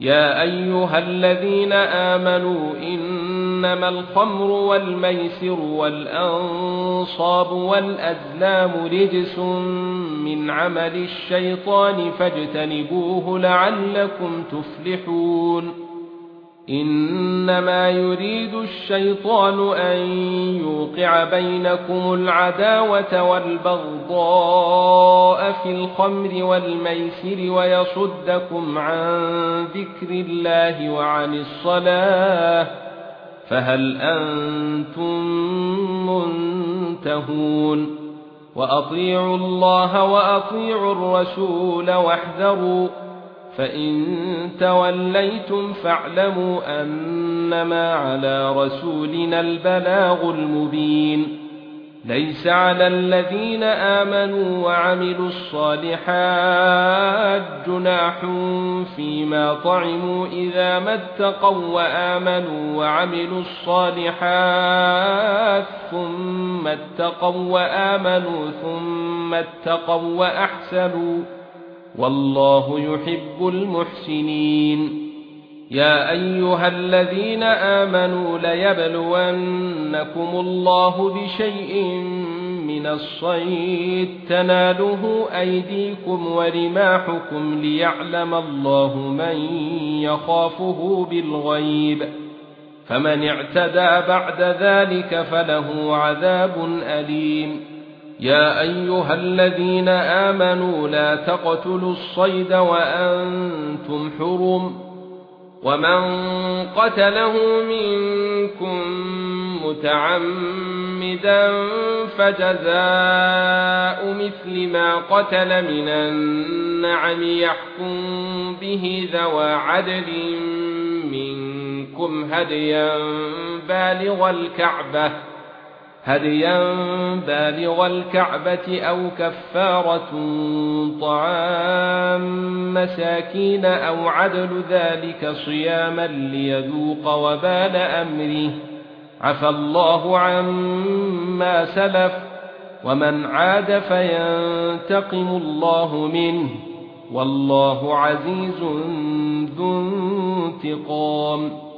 يا أيها الذين آمنوا إنما الخمر والميسر والأنصاب والأزلام رجس من عمل الشيطان فاجتنبوه لعلكم تفلحون إنما يريد الشيطان أن يوقع بينكم العداوة والبغضاء في الخمر والميسر ويصدكم عن ذكر الله وعن الصلاة فهل أنتم منتهون وأطيعوا الله وأطيعوا الرسول واحذروا فإن توليتم فاعلموا أنما على رسولنا البلاغ المبين ليس على الذين آمنوا وعملوا الصالحات جناح فيما طعموا إذا ما اتقوا وآمنوا وعملوا الصالحات ثم اتقوا وآمنوا ثم اتقوا وأحسنوا والله يحب المحسنين يا أيها الذين آمنوا ليبلونكم الله بشيء من الصيد تناله أيديكم ورماحكم ليعلم الله من يخافه بالغيب فمن اعتدى بعد ذلك فله عذاب أليم يا أيها الذين آمنوا لا تقتلوا الصيد وأنتم حرم ومن قتله منكم متعمدا فجزاء مثل ما قتل من النعم يحكم به ذوى عدل منكم هديا بالغ الكعبة أو كفارة طعام مساكين أو عدل ذلك صياما ليذوق وبال أمره عفى الله عما سلف ومن عاد فينتقم الله منه والله عزيز ذو انتقام